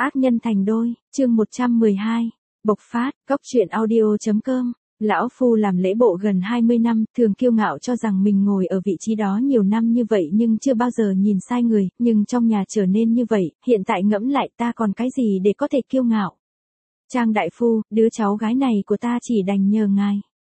Ác nhân thành đôi, chương 112. Bộc phát, Cóc truyện audio.com. Lão Phu làm lễ bộ gần 20 năm, thường kiêu ngạo cho rằng mình ngồi ở vị trí đó nhiều năm như vậy nhưng chưa bao giờ nhìn sai người, nhưng trong nhà trở nên như vậy, hiện tại ngẫm lại ta còn cái gì để có thể kiêu ngạo. Trang đại phu, đứa cháu gái này của ta chỉ đành nhờ ngài.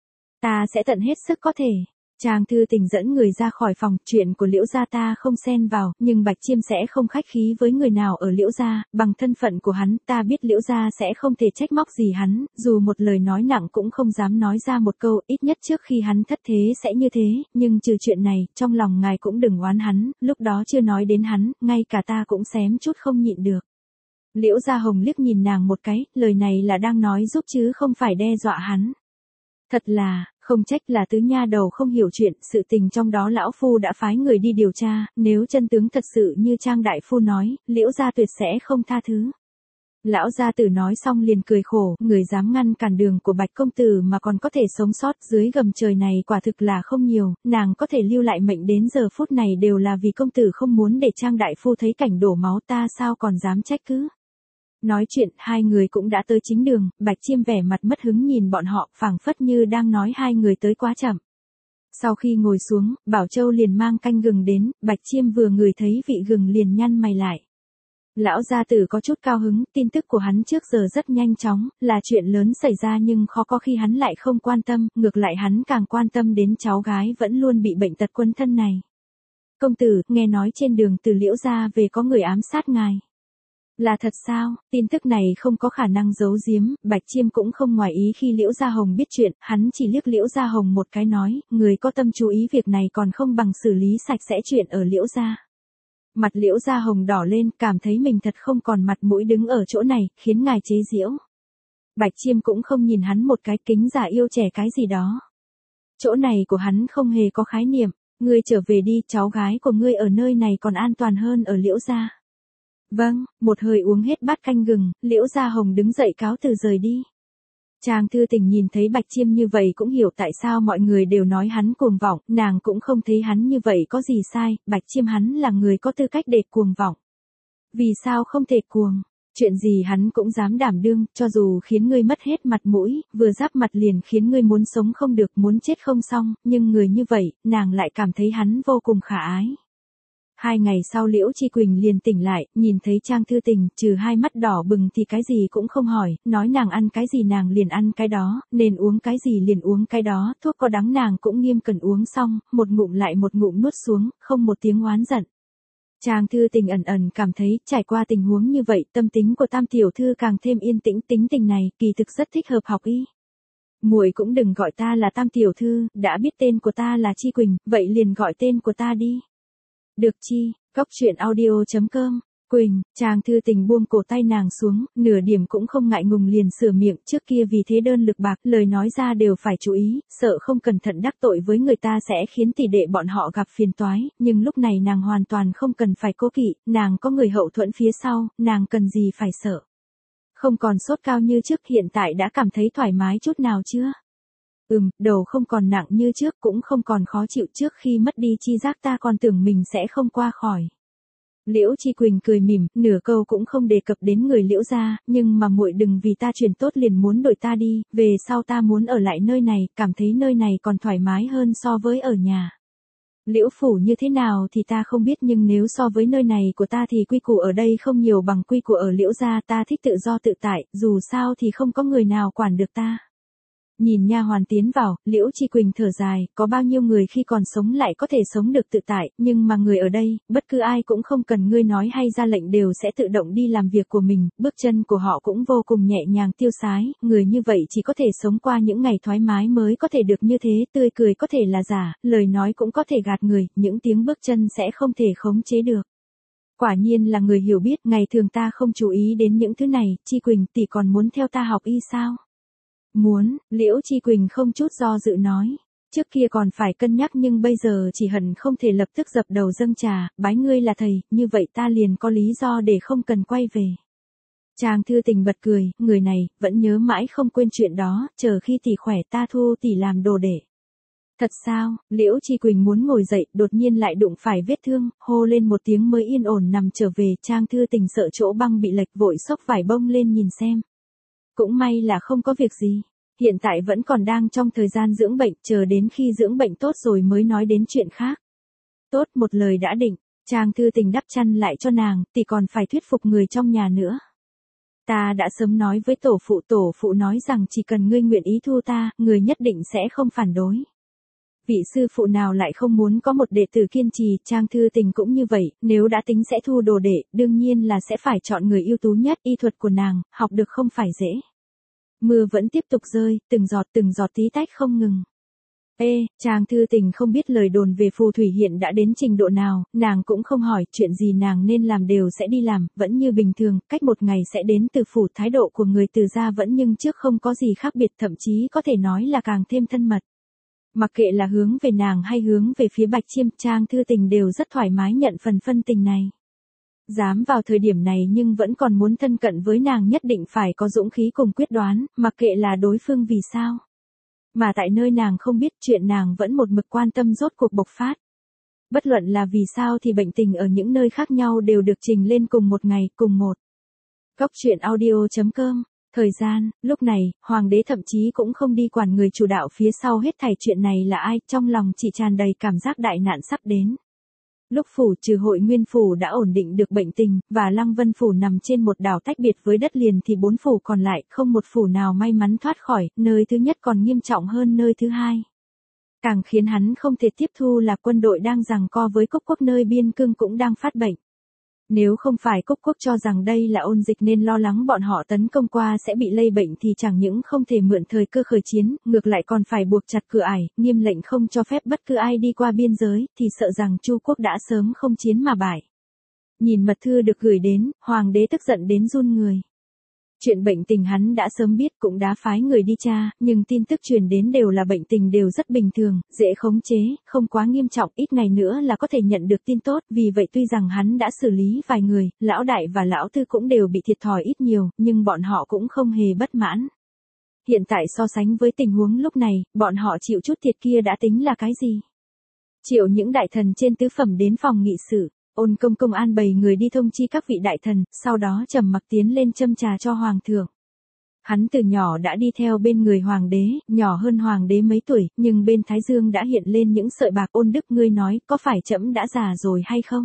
Ta sẽ tận hết sức có thể. Trang Thư Tình dẫn người ra khỏi phòng, chuyện của Liễu gia ta không xen vào, nhưng Bạch Chiêm sẽ không khách khí với người nào ở Liễu gia, bằng thân phận của hắn, ta biết Liễu gia sẽ không thể trách móc gì hắn, dù một lời nói nặng cũng không dám nói ra một câu, ít nhất trước khi hắn thất thế sẽ như thế, nhưng trừ chuyện này, trong lòng ngài cũng đừng oán hắn, lúc đó chưa nói đến hắn, ngay cả ta cũng xém chút không nhịn được. Liễu Gia Hồng liếc nhìn nàng một cái, lời này là đang nói giúp chứ không phải đe dọa hắn. Thật là, không trách là tứ nha đầu không hiểu chuyện, sự tình trong đó lão phu đã phái người đi điều tra, nếu chân tướng thật sự như Trang đại phu nói, Liễu gia tuyệt sẽ không tha thứ. Lão gia tử nói xong liền cười khổ, người dám ngăn cản đường của Bạch công tử mà còn có thể sống sót dưới gầm trời này quả thực là không nhiều, nàng có thể lưu lại mệnh đến giờ phút này đều là vì công tử không muốn để Trang đại phu thấy cảnh đổ máu, ta sao còn dám trách cứ. Nói chuyện, hai người cũng đã tới chính đường, Bạch Chiêm vẻ mặt mất hứng nhìn bọn họ, phảng phất như đang nói hai người tới quá chậm. Sau khi ngồi xuống, Bảo Châu liền mang canh gừng đến, Bạch Chiêm vừa ngửi thấy vị gừng liền nhăn mày lại. Lão gia tử có chút cao hứng, tin tức của hắn trước giờ rất nhanh chóng, là chuyện lớn xảy ra nhưng khó có khi hắn lại không quan tâm, ngược lại hắn càng quan tâm đến cháu gái vẫn luôn bị bệnh tật quấn thân này. Công tử, nghe nói trên đường từ Liễu gia về có người ám sát ngài. Là thật sao, tin tức này không có khả năng giấu giếm, Bạch Chiêm cũng không ngoài ý khi Liễu Gia Hồng biết chuyện, hắn chỉ liếc Liễu Gia Hồng một cái nói, người có tâm chú ý việc này còn không bằng xử lý sạch sẽ chuyện ở Liễu Gia. Mặt Liễu Gia Hồng đỏ lên, cảm thấy mình thật không còn mặt mũi đứng ở chỗ này, khiến ngài chế giễu. Bạch Chiêm cũng không nhìn hắn một cái, kính già yêu trẻ cái gì đó. Chỗ này của hắn không hề có khái niệm, ngươi trở về đi, cháu gái của ngươi ở nơi này còn an toàn hơn ở Liễu Gia. Vâng, một hơi uống hết bát canh gừng, Liễu Gia Hồng đứng dậy cáo từ rời đi. Trang Thư Tình nhìn thấy Bạch Chiêm như vậy cũng hiểu tại sao mọi người đều nói hắn cuồng vọng, nàng cũng không thấy hắn như vậy có gì sai, Bạch Chiêm hắn là người có tư cách để cuồng vọng. Vì sao không thể cuồng? Chuyện gì hắn cũng dám đảm đương, cho dù khiến ngươi mất hết mặt mũi, vừa giáp mặt liền khiến ngươi muốn sống không được, muốn chết không xong, nhưng người như vậy, nàng lại cảm thấy hắn vô cùng khả ái. 2 ngày sau Liễu Chi Quỳnh liền tỉnh lại, nhìn thấy Trang Thư Tình, trừ hai mắt đỏ bừng thì cái gì cũng không hỏi, nói nàng ăn cái gì nàng liền ăn cái đó, nên uống cái gì liền uống cái đó, thuốc có đắng nàng cũng nghiêm cẩn uống xong, một ngụm lại một ngụm nuốt xuống, không một tiếng oán giận. Trang Thư Tình ẩn ẩn cảm thấy, trải qua tình huống như vậy, tâm tính của Tam tiểu thư càng thêm yên tĩnh, tính tình này, kỳ thực rất thích hợp học y. Muội cũng đừng gọi ta là Tam tiểu thư, đã biết tên của ta là Chi Quỳnh, vậy liền gọi tên của ta đi. Được chi, Cóc truyện audio.com. Quỳnh, Trang Thư Tình buông cổ tay nàng xuống, nửa điểm cũng không ngại ngùng liền sửa miệng, trước kia vì thế đơn lực bạc, lời nói ra đều phải chú ý, sợ không cẩn thận đắc tội với người ta sẽ khiến tỷ đệ bọn họ gặp phiền toái, nhưng lúc này nàng hoàn toàn không cần phải cố kỵ, nàng có người hậu thuẫn phía sau, nàng cần gì phải sợ. Không còn sốt cao như trước, hiện tại đã cảm thấy thoải mái chút nào chưa? Đầu không còn nặng như trước, cũng không còn khó chịu, trước khi mất đi chi giác ta còn tưởng mình sẽ không qua khỏi. Liễu Chi Quỳnh cười mỉm, nửa câu cũng không đề cập đến người Liễu gia, nhưng mà muội đừng vì ta truyền tốt liền muốn đổi ta đi, về sau ta muốn ở lại nơi này, cảm thấy nơi này còn thoải mái hơn so với ở nhà. Liễu phủ như thế nào thì ta không biết, nhưng nếu so với nơi này của ta thì quy củ ở đây không nhiều bằng quy củ ở Liễu gia, ta thích tự do tự tại, dù sao thì không có người nào quản được ta. Nhìn nha hoàn tiến vào, Liễu Chi Quỳnh thở dài, có bao nhiêu người khi còn sống lại có thể sống được tự tại, nhưng mà người ở đây, bất cứ ai cũng không cần ngươi nói hay ra lệnh đều sẽ tự động đi làm việc của mình, bước chân của họ cũng vô cùng nhẹ nhàng tiêu sái, người như vậy chỉ có thể sống qua những ngày thoải mái mới có thể được như thế, tươi cười có thể là giả, lời nói cũng có thể gạt người, những tiếng bước chân sẽ không thể khống chế được. Quả nhiên là người hiểu biết, ngày thường ta không chú ý đến những thứ này, Chi Quỳnh tỷ còn muốn theo ta học y sao? Muốn, Liễu Chi Quỳnh không chút do dự nói. Trước kia còn phải cân nhắc nhưng bây giờ chỉ hận không thể lập tức dập đầu dâng trà, bái ngươi là thầy, như vậy ta liền có lý do để không cần quay về. Trang Thư Tình bật cười, người này, vẫn nhớ mãi không quên chuyện đó, chờ khi tỷ khỏe ta thu tỷ làm đồ đệ. Thật sao? Liễu Chi Quỳnh muốn ngồi dậy, đột nhiên lại đụng phải vết thương, hô lên một tiếng mới yên ổn nằm trở về. Trang Thư Tình sợ chỗ băng bị lệch, vội xốc vải bông lên nhìn xem. Cũng may là không có việc gì. Hiện tại vẫn còn đang trong thời gian dưỡng bệnh, chờ đến khi dưỡng bệnh tốt rồi mới nói đến chuyện khác. Tốt, một lời đã định. Trang Thư Tình đắp chăn lại cho nàng, thì còn phải thuyết phục người trong nhà nữa. Ta đã sớm nói với tổ phụ nói rằng chỉ cần ngươi nguyện ý thu ta, người nhất định sẽ không phản đối. Vị sư phụ nào lại không muốn có một đệ tử kiên trì. Trang Thư Tình cũng như vậy, nếu đã tính sẽ thu đồ đệ, đương nhiên là sẽ phải chọn người ưu tú nhất. Y thuật của nàng, học được không phải dễ. Mưa vẫn tiếp tục rơi, từng giọt tí tách không ngừng. Trang Thư Tình không biết lời đồn về phù thủy hiện đã đến trình độ nào, nàng cũng không hỏi, chuyện gì nàng nên làm đều sẽ đi làm, vẫn như bình thường, cách một ngày sẽ đến từ phủ. Thái độ của người Từ gia vẫn nhưng trước không có gì khác biệt, thậm chí có thể nói là càng thêm thân mật. Mặc kệ là hướng về nàng hay hướng về phía Bạch Chiêm, Trang Thư Tình đều rất thoải mái nhận phần phân tình này. Dám vào thời điểm này nhưng vẫn còn muốn thân cận với nàng nhất định phải có dũng khí cùng quyết đoán, mặc kệ là đối phương vì sao. Mà tại nơi nàng không biết, chuyện nàng vẫn một mực quan tâm rốt cuộc bộc phát. Bất luận là vì sao thì bệnh tình ở những nơi khác nhau đều được trình lên cùng một ngày, cùng một. Góc truyện audio.com. Thời gian, lúc này, hoàng đế thậm chí cũng không đi quản người chủ đạo phía sau hết thảy chuyện này là ai, trong lòng chỉ tràn đầy cảm giác đại nạn sắp đến. Lúc phủ trừ Hội Nguyên phủ đã ổn định được bệnh tình, và Lăng Vân phủ nằm trên một đảo tách biệt với đất liền thì 4 phủ còn lại, không một phủ nào may mắn thoát khỏi, nơi thứ nhất còn nghiêm trọng hơn nơi thứ hai. Càng khiến hắn không thể tiếp thu là quân đội đang giằng co với Cúc Quốc nơi biên cương cũng đang phát bệnh. Nếu không phải Cúc Quốc cho rằng đây là ôn dịch nên lo lắng bọn họ tấn công qua sẽ bị lây bệnh thì chẳng những không thể mượn thời cơ khởi chiến, ngược lại còn phải buộc chặt cửa ải, nghiêm lệnh không cho phép bất cứ ai đi qua biên giới, thì sợ rằng Chu Quốc đã sớm không chiến mà bại. Nhìn mật thư được gửi đến, hoàng đế tức giận đến run người. Chuyện bệnh tình hắn đã sớm biết, cũng đã phái người đi tra, nhưng tin tức truyền đến đều là bệnh tình đều rất bình thường, dễ khống chế, không quá nghiêm trọng, ít ngày nữa là có thể nhận được tin tốt. Vì vậy tuy rằng hắn đã xử lý vài người, lão đại và lão tư cũng đều bị thiệt thòi ít nhiều, nhưng bọn họ cũng không hề bất mãn. Hiện tại so sánh với tình huống lúc này, bọn họ chịu chút thiệt kia đã tính là cái gì? Triệu những đại thần trên tứ phẩm đến phòng nghị sự. Ôn công công an bày người đi thông chi các vị đại thần, sau đó trầm mặc tiến lên châm trà cho hoàng thượng. Hắn từ nhỏ đã đi theo bên người hoàng đế, nhỏ hơn hoàng đế mấy tuổi, nhưng bên thái dương đã hiện lên những sợi bạc. Ôn Đức, ngươi nói, có phải trẫm đã già rồi hay không?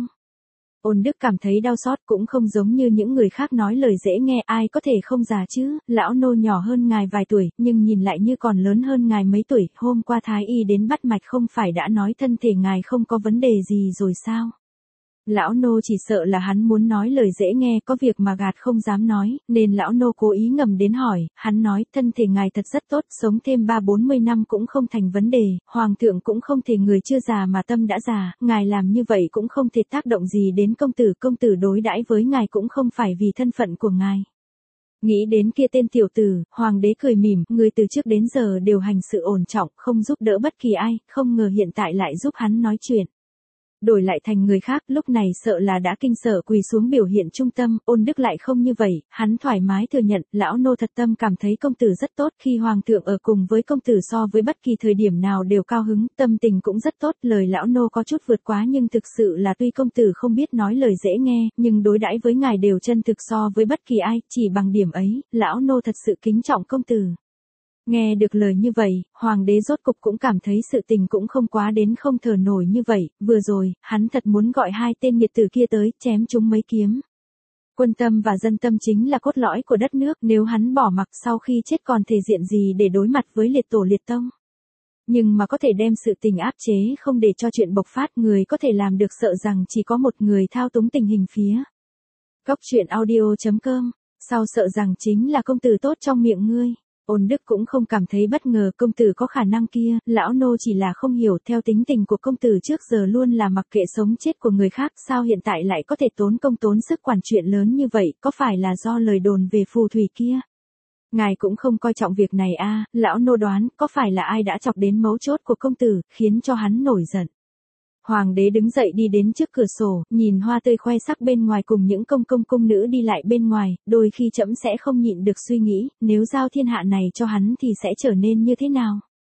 Ôn Đức cảm thấy đau xót, cũng không giống như những người khác nói lời dễ nghe, ai có thể không già chứ, lão nô nhỏ hơn ngài vài tuổi, nhưng nhìn lại như còn lớn hơn ngài mấy tuổi. Hôm qua thái y đến bắt mạch không phải đã nói thân thể ngài không có vấn đề gì rồi sao? Lão nô chỉ sợ là hắn muốn nói lời dễ nghe, có việc mà gạt không dám nói, nên lão nô cố ý ngầm đến hỏi. Hắn nói, thân thể ngài thật rất tốt, sống thêm 30-40 năm cũng không thành vấn đề, hoàng thượng cũng không thể người chưa già mà tâm đã già, ngài làm như vậy cũng không thể tác động gì đến công tử đối đãi với ngài cũng không phải vì thân phận của ngài. Nghĩ đến kia tên tiểu tử, hoàng đế cười mỉm, người từ trước đến giờ đều hành sự ổn trọng, không giúp đỡ bất kỳ ai, không ngờ hiện tại lại giúp hắn nói chuyện. Đổi lại thành người khác, lúc này sợ là đã kinh sợ quỳ xuống biểu hiện trung tâm. Ôn Đức lại không như vậy, hắn thoải mái thừa nhận, lão nô thật tâm cảm thấy công tử rất tốt, khi hoàng thượng ở cùng với công tử so với bất kỳ thời điểm nào đều cao hứng, tâm tình cũng rất tốt. Lời lão nô có chút vượt quá, nhưng thực sự là tuy công tử không biết nói lời dễ nghe, nhưng đối đãi với ngài đều chân thực so với bất kỳ ai, chỉ bằng điểm ấy, lão nô thật sự kính trọng công tử. Nghe được lời như vậy, hoàng đế rốt cục cũng cảm thấy sự tình cũng không quá đến không thở nổi như vậy, vừa rồi, hắn thật muốn gọi hai tên nghiệt tử kia tới, chém chúng mấy kiếm. Quân tâm và dân tâm chính là cốt lõi của đất nước, nếu hắn bỏ mặc sau khi chết còn thể diện gì để đối mặt với liệt tổ liệt tông. Nhưng mà có thể đem sự tình áp chế không để cho chuyện bộc phát, người có thể làm được sợ rằng chỉ có một người thao túng tình hình phía. Góc truyện audio.com, sau sợ rằng chính là công tử tốt trong miệng ngươi. Ôn Đức cũng không cảm thấy bất ngờ, công tử có khả năng kia, lão nô chỉ là không hiểu, theo tính tình của công tử trước giờ luôn là mặc kệ sống chết của người khác, sao hiện tại lại có thể tốn công tốn sức quản chuyện lớn như vậy, có phải là do lời đồn về phù thủy kia? Ngài cũng không coi trọng việc này à, lão nô đoán, có phải là ai đã chọc đến mấu chốt của công tử, khiến cho hắn nổi giận. Hoàng đế đứng dậy đi đến trước cửa sổ, nhìn hoa tươi khoe sắc bên ngoài cùng những công nữ đi lại bên ngoài, đôi khi trẫm sẽ không nhịn được suy nghĩ, nếu giao thiên hạ này cho hắn thì sẽ trở nên như thế nào?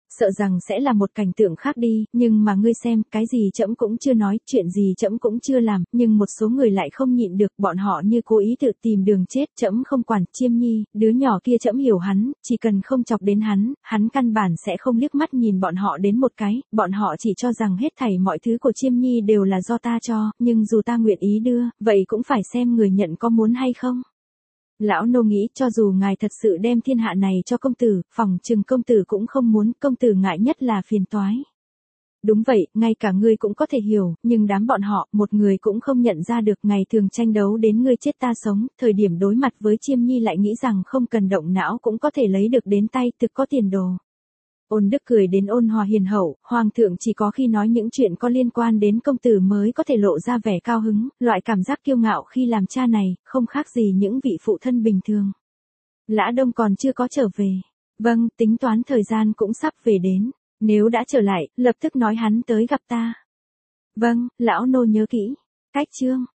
sợ rằng sẽ là một cảnh tượng khác đi, nhưng mà ngươi xem, cái gì trẫm cũng chưa nói, chuyện gì trẫm cũng chưa làm, nhưng một số người lại không nhịn được, bọn họ như cố ý tự tìm đường chết, trẫm không quản, Chiêm Nhi, đứa nhỏ kia trẫm hiểu hắn, chỉ cần không chọc đến hắn căn bản sẽ không liếc mắt nhìn bọn họ đến một cái, bọn họ chỉ cho rằng hết thảy mọi thứ của Chiêm Nhi đều là do ta cho, nhưng dù ta nguyện ý đưa, vậy cũng phải xem người nhận có muốn hay không. Lão nô nghĩ cho dù ngài thật sự đem thiên hạ này cho công tử, phòng chừng công tử cũng không muốn, công tử ngại nhất là phiền toái. Đúng vậy, ngay cả ngươi cũng có thể hiểu, nhưng đám bọn họ, một người cũng không nhận ra được, ngày thường tranh đấu đến ngươi chết ta sống, thời điểm đối mặt với Chiêm Nhi lại nghĩ rằng không cần động não cũng có thể lấy được đến tay, thực có tiền đồ. Ôn Đức cười đến ôn hòa hiền hậu, hoàng thượng chỉ có khi nói những chuyện có liên quan đến công tử mới có thể lộ ra vẻ cao hứng, loại cảm giác kiêu ngạo khi làm cha này, không khác gì những vị phụ thân bình thường. Lã Đông còn chưa có trở về. Vâng, tính toán thời gian cũng sắp về đến. Nếu đã trở lại, lập tức nói hắn tới gặp ta. Vâng, lão nô nhớ kỹ. Cách chương.